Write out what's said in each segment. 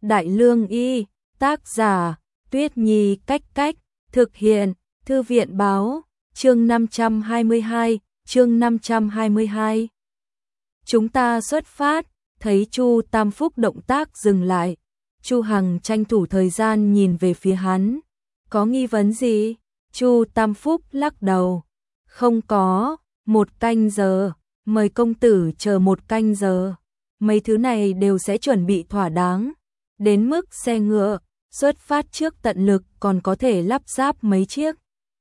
Đại Lương Y, tác giả, Tuyết Nhi Cách Cách, thực hiện, Thư viện Báo, chương 522, chương 522. Chúng ta xuất phát, thấy Chu Tam Phúc động tác dừng lại. Chu Hằng tranh thủ thời gian nhìn về phía hắn. Có nghi vấn gì? Chu Tam Phúc lắc đầu. Không có, 1 canh giờ, mời công tử chờ 1 canh giờ. Mấy thứ này đều sẽ chuẩn bị thỏa đáng. Đến mức xe ngựa, xuất phát trước tận lực còn có thể lắp ráp mấy chiếc.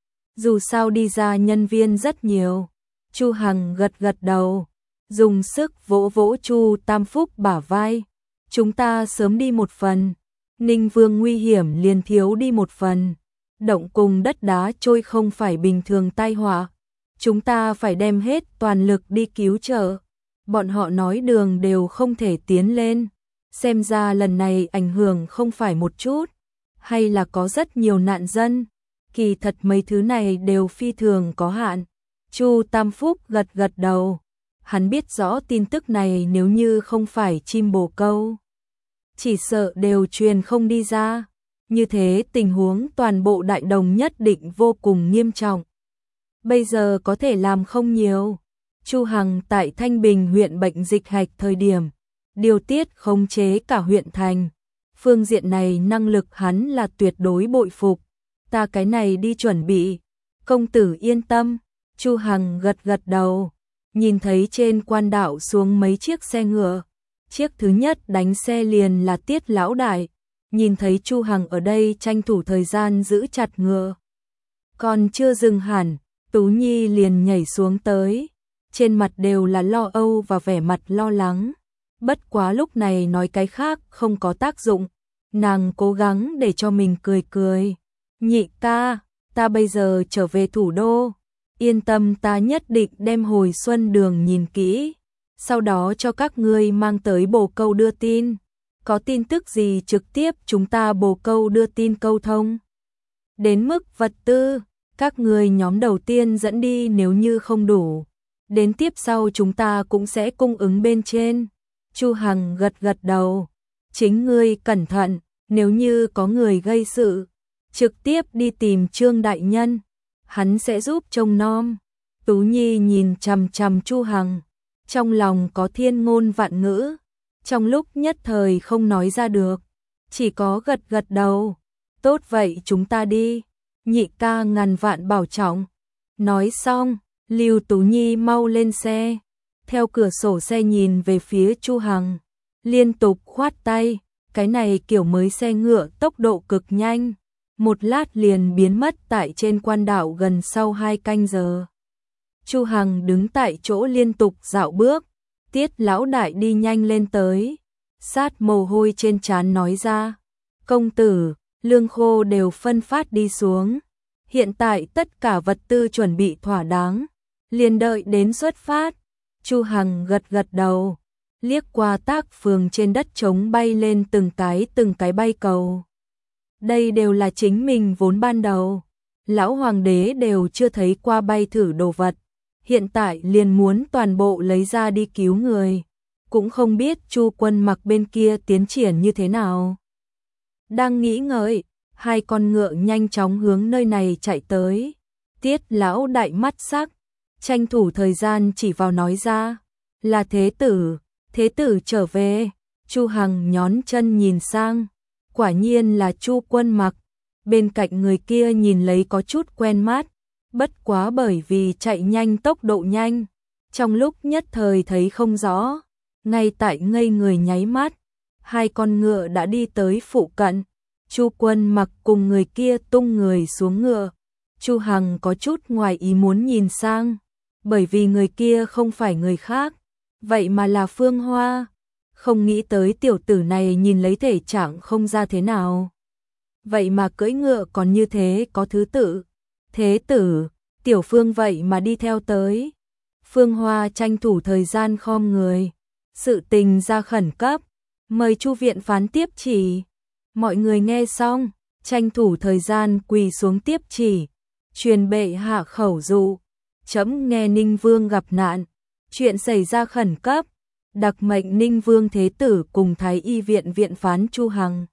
Dù sao đi ra nhân viên rất nhiều. Chu Hằng gật gật đầu, dùng sức vỗ vỗ Chu Tam Phúc bả vai. Chúng ta sớm đi một phần, Ninh Vương nguy hiểm liền thiếu đi một phần. Động cùng đất đá trôi không phải bình thường tai họa. Chúng ta phải đem hết toàn lực đi cứu trợ. Bọn họ nói đường đều không thể tiến lên. Xem ra lần này ảnh hưởng không phải một chút, hay là có rất nhiều nạn dân. Kỳ thật mấy thứ này đều phi thường có hạn. Chu Tam Phúc gật gật đầu. Hắn biết rõ tin tức này nếu như không phải chim bồ câu, chỉ sợ đều truyền không đi ra. Như thế tình huống toàn bộ Đại Đồng nhất định vô cùng nghiêm trọng. Bây giờ có thể làm không nhiều. Chu Hằng tại Thanh Bình huyện bệnh dịch hạch thời điểm, điều tiết khống chế cả huyện thành. Phương diện này năng lực hắn là tuyệt đối bội phục. Ta cái này đi chuẩn bị. Công tử yên tâm. Chu Hằng gật gật đầu. Nhìn thấy trên quan đạo xuống mấy chiếc xe ngựa. Chiếc thứ nhất đánh xe liền là Tiết lão đại. Nhìn thấy Chu Hằng ở đây tranh thủ thời gian giữ chặt ngựa. Còn chưa dừng hẳn, Tú Nhi liền nhảy xuống tới. Trên mặt đều là lo âu và vẻ mặt lo lắng. Bất quá lúc này nói cái khác không có tác dụng. Nàng cố gắng để cho mình cười cười. Nhị ca, ta bây giờ trở về thủ đô. Yên tâm, ta nhất định đem hồi xuân đường nhìn kỹ. Sau đó cho các ngươi mang tới bồ câu đưa tin. Có tin tức gì trực tiếp chúng ta bồ câu đưa tin câu thông. Đến mức vật tư, các ngươi nhóm đầu tiên dẫn đi nếu như không đủ. Đến tiếp sau chúng ta cũng sẽ cung ứng bên trên. Chu Hằng gật gật đầu. Chính ngươi cẩn thận, nếu như có người gây sự, trực tiếp đi tìm Trương đại nhân, hắn sẽ giúp trông nom. Tú Nhi nhìn chằm chằm Chu Hằng, trong lòng có thiên ngôn vạn ngữ, trong lúc nhất thời không nói ra được, chỉ có gật gật đầu. Tốt vậy chúng ta đi, nhị ca ngàn vạn bảo trọng. Nói xong, Lưu Tú Nhi mau lên xe, theo cửa sổ xe nhìn về phía Chu Hằng, liên tục khoát tay. Cái này kiểu mới xe ngựa tốc độ cực nhanh, một lát liền biến mất tại trên quan đạo gần sau 2 canh giờ. Chu Hằng đứng tại chỗ liên tục dạo bước. Tiết lão đại đi nhanh lên tới, sát mồ hôi trên trán nói ra. Công tử, lương khô đều phân phát đi xuống. Hiện tại tất cả vật tư chuẩn bị thỏa đáng, liền đợi đến xuất phát. Chu Hằng gật gật đầu, liếc qua tác phường trên đất trống bay lên từng cái bay cầu. Đây đều là chính mình vốn ban đầu. Lão hoàng đế đều chưa thấy qua bay thử đồ vật. Hiện tại liền muốn toàn bộ lấy ra đi cứu người. Cũng không biết Chu Quân Mặc bên kia tiến triển như thế nào. Đang nghĩ ngợi, 2 con ngựa nhanh chóng hướng nơi này chạy tới. Tiết lão đại mắt sắc, tranh thủ thời gian chỉ vào nói ra. Là thế tử trở về. Chu Hằng nhón chân nhìn sang, quả nhiên là Chu Quân Mặc. Bên cạnh người kia nhìn lấy có chút quen mắt, bất quá bởi vì chạy nhanh tốc độ nhanh, trong lúc nhất thời thấy không rõ. Ngay tại ngây người nháy mắt, 2 con ngựa đã đi tới phụ cận. Chu Quân Mặc cùng người kia tung người xuống ngựa. Chu Hằng có chút ngoài ý muốn nhìn sang, bởi vì người kia không phải người khác, vậy mà là Phương Hoa. Không nghĩ tới tiểu tử này nhìn lấy thể trạng không ra thế nào, vậy mà cưỡi ngựa còn như thế có thứ tự. Thế tử, tiểu Phương vậy mà đi theo tới. Phương Hoa tranh thủ thời gian khom người. Sự tình ra khẩn cấp, mời Chu viện phán tiếp chỉ. Mọi người nghe xong, tranh thủ thời gian quỳ xuống tiếp chỉ. Truyền bệ hạ khẩu dụ, trẫm nghe Ninh Vương gặp nạn, chuyện xảy ra khẩn cấp, đặc mệnh Ninh Vương Thế Tử cùng Thái Y viện viện phán Chu Hằng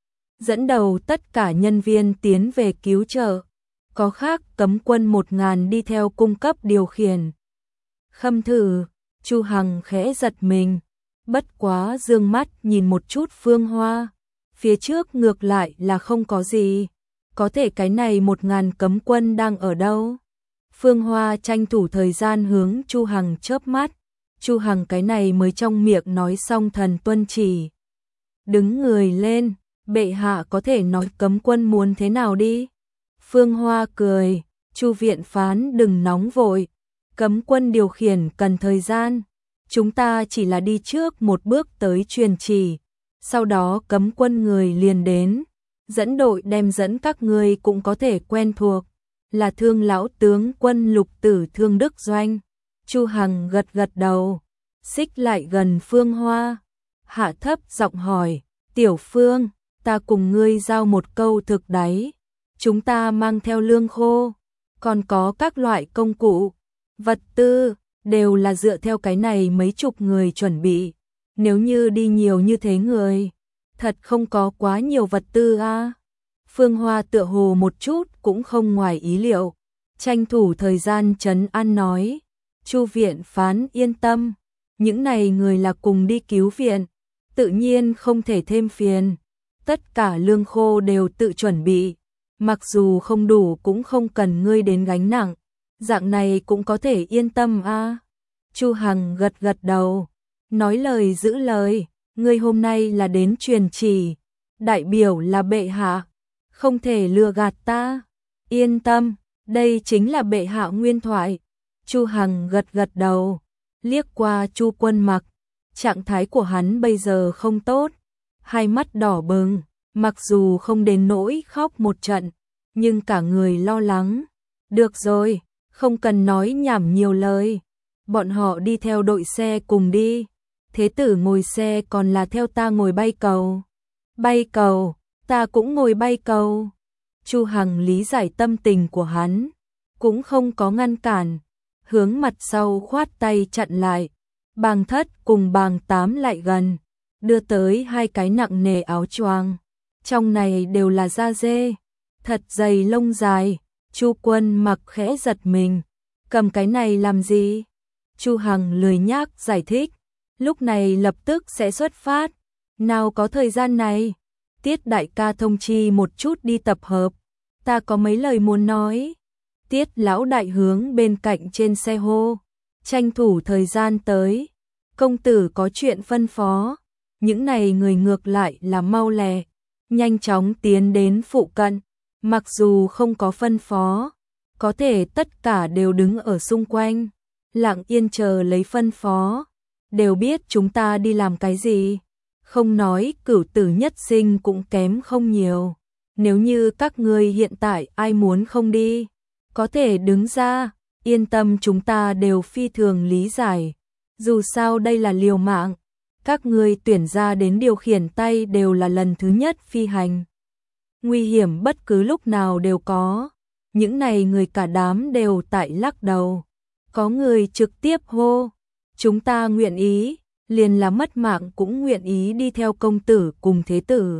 dẫn đầu tất cả nhân viên tiến về cứu trợ. Có khác cấm quân 1000 đi theo cung cấp điều khiển. Khâm thử, Chu Hằng khẽ giật mình, bất quá dương mắt nhìn một chút Phương Hoa, phía trước ngược lại là không có gì, có thể cái này 1000 cấm quân đang ở đâu? Phương Hoa tranh thủ thời gian hướng Chu Hằng chớp mắt, Chu Hằng cái này mới trong miệng nói xong thần tuân chỉ. Đứng người lên, bệ hạ có thể nói cấm quân muốn thế nào đi? Phương Hoa cười, Chu viện phán đừng nóng vội, cấm quân điều khiển cần thời gian, chúng ta chỉ là đi trước một bước tới truyền chỉ, sau đó cấm quân người liền đến, dẫn đội đem dẫn các ngươi cũng có thể quen thuộc, là Thương lão tướng quân Lục Tử Thương Đức Doanh. Chu Hằng gật gật đầu, xích lại gần Phương Hoa, hạ thấp giọng hỏi, Tiểu Phương, ta cùng ngươi giao một câu thực đáy, chúng ta mang theo lương khô, còn có các loại công cụ, vật tư, đều là dựa theo cái này mấy chục người chuẩn bị, nếu như đi nhiều như thế người, thật không có quá nhiều vật tư a. Phương Hoa tựa hồ một chút cũng không ngoài ý liệu, tranh thủ thời gian trấn an nói, Chu viện phán yên tâm, những này người là cùng đi cứu viện, tự nhiên không thể thêm phiền, tất cả lương khô đều tự chuẩn bị, mặc dù không đủ cũng không cần ngươi đến gánh nặng, dạng này cũng có thể yên tâm a. Chu Hằng gật gật đầu, nói lời giữ lời, ngươi hôm nay là đến truyền chỉ, đại biểu là bệ hạ, không thể lừa gạt ta, yên tâm, đây chính là bệ hạ nguyên thoại. Chu Hằng gật gật đầu, liếc qua Chu Quân Mặc, trạng thái của hắn bây giờ không tốt, hai mắt đỏ bừng, mặc dù không đến nỗi khóc một trận, nhưng cả người lo lắng. Được rồi, không cần nói nhảm nhiều lời, bọn họ đi theo đội xe cùng đi, Thế Tử ngồi xe còn là theo ta ngồi bay cầu. Bay cầu, ta cũng ngồi bay cầu. Chu Hằng lý giải tâm tình của hắn, cũng không có ngăn cản, hướng mặt sau khoát tay chặn lại. Bàng Thất cùng Bàng Tám lại gần, đưa tới hai cái nặng nề áo choàng, trong này đều là da dê, thật dày lông dài. Chu Quân Mặc khẽ giật mình, cầm cái này làm gì? Chu Hằng lười nhác giải thích, lúc này lập tức sẽ xuất phát, nào có thời gian này. Tiết đại ca thông chi một chút đi tập hợp, ta có mấy lời muốn nói. Tiết lão đại hướng bên cạnh trên xe hô, tranh thủ thời gian tới, công tử có chuyện phân phó. Những này người ngược lại là mau lẹ, nhanh chóng tiến đến phụ cận, mặc dù không có phân phó, có thể tất cả đều đứng ở xung quanh, lặng yên chờ lấy phân phó, đều biết chúng ta đi làm cái gì. Không nói cửu tử nhất sinh cũng kém không nhiều, nếu như các ngươi hiện tại ai muốn không đi, có thể đứng ra, yên tâm chúng ta đều phi thường lý giải, dù sao đây là liều mạng, các ngươi tuyển ra đến điều khiển tay đều là lần thứ nhất phi hành. Nguy hiểm bất cứ lúc nào đều có, những này người cả đám đều tại lắc đầu, có người trực tiếp hô, chúng ta nguyện ý, liền là mất mạng cũng nguyện ý đi theo công tử cùng thế tử.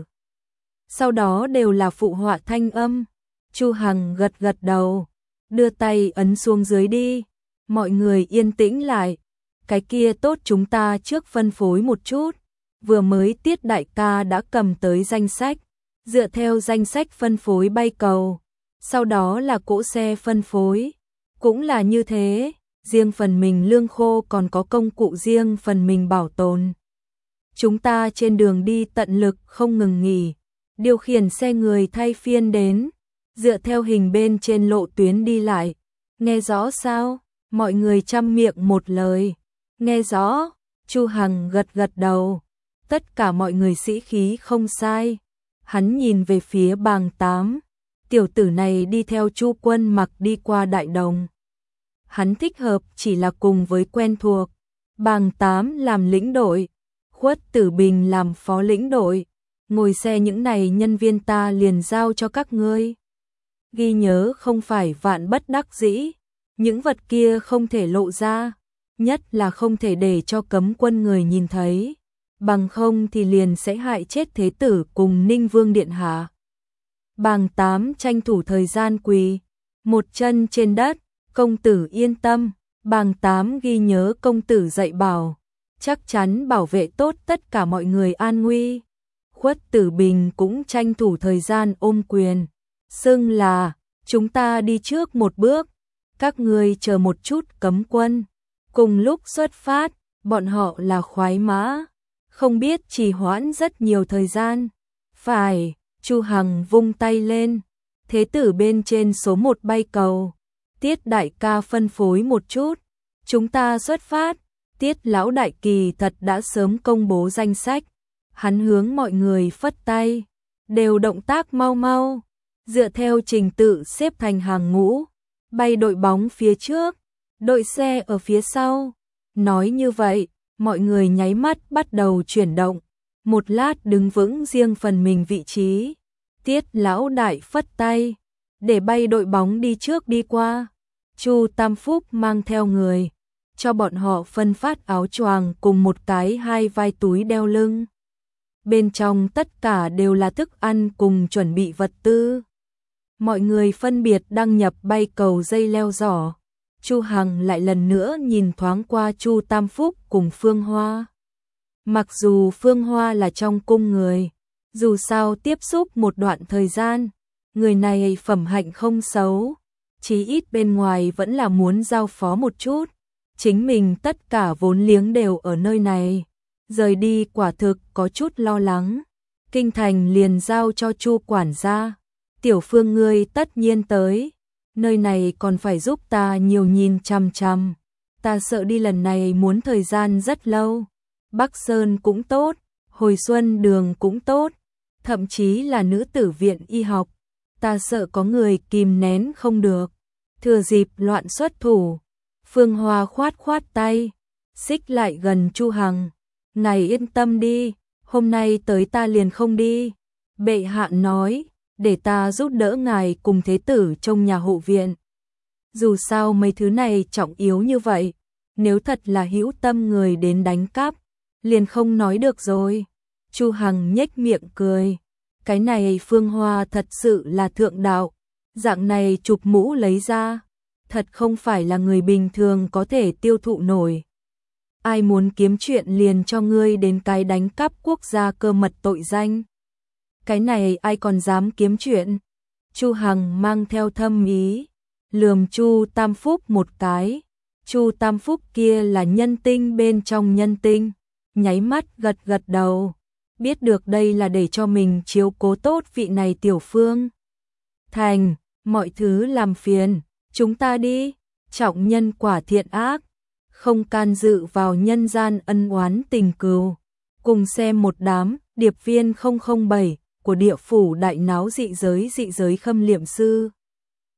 Sau đó đều là phụ họa thanh âm. Chu Hằng gật gật đầu, đưa tay ấn xuống dưới đi, mọi người yên tĩnh lại. Cái kia tốt, chúng ta trước phân phối một chút, vừa mới Tiết đại ca đã cầm tới danh sách, dựa theo danh sách phân phối bay cầu, sau đó là cỗ xe phân phối, cũng là như thế, riêng phần mình lương khô còn có công cụ riêng phần mình bảo tồn. Chúng ta trên đường đi tận lực không ngừng nghỉ, điều khiển xe người thay phiên đến, dựa theo hình bên trên lộ tuyến đi lại. Nghe rõ sao? Mọi người chăm miệng một lời. Nghe rõ. Chu Hằng gật gật đầu. Tất cả mọi người sĩ khí không sai. Hắn nhìn về phía Bàng Tám. Tiểu tử này đi theo Chu Quân Mặc đi qua Đại Đồng. Hắn thích hợp chỉ là cùng với quen thuộc. Bàng Tám làm lĩnh đội, Khuất Tử Bình làm phó lĩnh đội. Ngồi xe những này nhân viên ta liền giao cho các ngươi. Ghi nhớ không phải vạn bất đắc dĩ, những vật kia không thể lộ ra. nhất là không thể để cho cấm quân người nhìn thấy, bằng không thì liền sẽ hại chết thế tử cùng Ninh Vương điện hạ. Bàng Tám tranh thủ thời gian quỳ một chân trên đất, công tử yên tâm, Bàng Tám ghi nhớ công tử dạy bảo, chắc chắn bảo vệ tốt tất cả mọi người an nguy. Khuất Tử Bình cũng tranh thủ thời gian ôm quyền, xưng là, chúng ta đi trước một bước, các ngươi chờ một chút. Cấm quân cùng lúc xuất phát, bọn họ là khoái mã, không biết trì hoãn rất nhiều thời gian. Phải, Chu Hằng vung tay lên, thế tử bên trên số 1 bay cầu, Tiết đại ca phân phối một chút, chúng ta xuất phát. Tiết lão đại kỳ thật đã sớm công bố danh sách, hắn hướng mọi người phất tay, đều động tác mau mau, dựa theo trình tự xếp thành hàng ngũ, bay đội bóng phía trước, đội xe ở phía sau. Nói như vậy, mọi người nháy mắt bắt đầu chuyển động, một lát đứng vững riêng phần mình vị trí. Tiết lão đại phất tay, để bay đội bóng đi trước đi qua. Chu Tam Phúc mang theo người, cho bọn họ phân phát áo choàng cùng một cái 2 vai túi đeo lưng. Bên trong tất cả đều là thức ăn cùng chuẩn bị vật tư. Mọi người phân biệt đăng nhập bay cầu dây leo giỏ. Chu Hằng lại lần nữa nhìn thoáng qua Chu Tam Phúc cùng Phương Hoa. Mặc dù Phương Hoa là trong cung người, dù sao tiếp xúc một đoạn thời gian, người này phẩm hạnh không xấu, chí ít bên ngoài vẫn là muốn giao phó một chút. Chính mình tất cả vốn liếng đều ở nơi này, rời đi quả thực có chút lo lắng. Kinh thành liền giao cho Chu quản gia, Tiểu Phương ngươi tất nhiên tới, nơi này còn phải giúp ta nhiều nhìn chằm chằm, ta sợ đi lần này muốn thời gian rất lâu. Bắc Sơn cũng tốt, Hồi Xuân Đường cũng tốt, thậm chí là nữ tử viện y học, ta sợ có người kìm nén không được, thừa dịp loạn xuất thủ. Phương Hoa khoát khoát tay, xích lại gần Chu Hằng, ngài yên tâm đi, hôm nay tới ta liền không đi. Bệ hạ nói, để ta giúp đỡ ngài cùng thế tử trong nhà hộ viện. Dù sao mấy thứ này trọng yếu như vậy, nếu thật là hữu tâm người đến đánh cắp, liền không nói được rồi. Chu Hằng nhếch miệng cười, cái này Phương Hoa thật sự là thượng đạo, dạng này chụp mũ lấy ra, thật không phải là người bình thường có thể tiêu thụ nổi. Ai muốn kiếm chuyện liền cho ngươi đến cái đánh cắp quốc gia cơ mật tội danh. Cái này ai còn dám kiếm chuyện? Chu Hằng mang theo thâm ý, lườm Chu Tam Phúc một cái. Chu Tam Phúc kia là nhân tinh bên trong nhân tinh, nháy mắt gật gật đầu, biết được đây là để cho mình chiếu cố tốt vị này tiểu Phương. Thành, mọi thứ làm phiền, chúng ta đi, trọng nhân quả thiện ác, không can dự vào nhân gian ân oán tình cừu. Cùng xem một đám điệp viên 007 của địa phủ đại náo dị giới khâm liệm sư.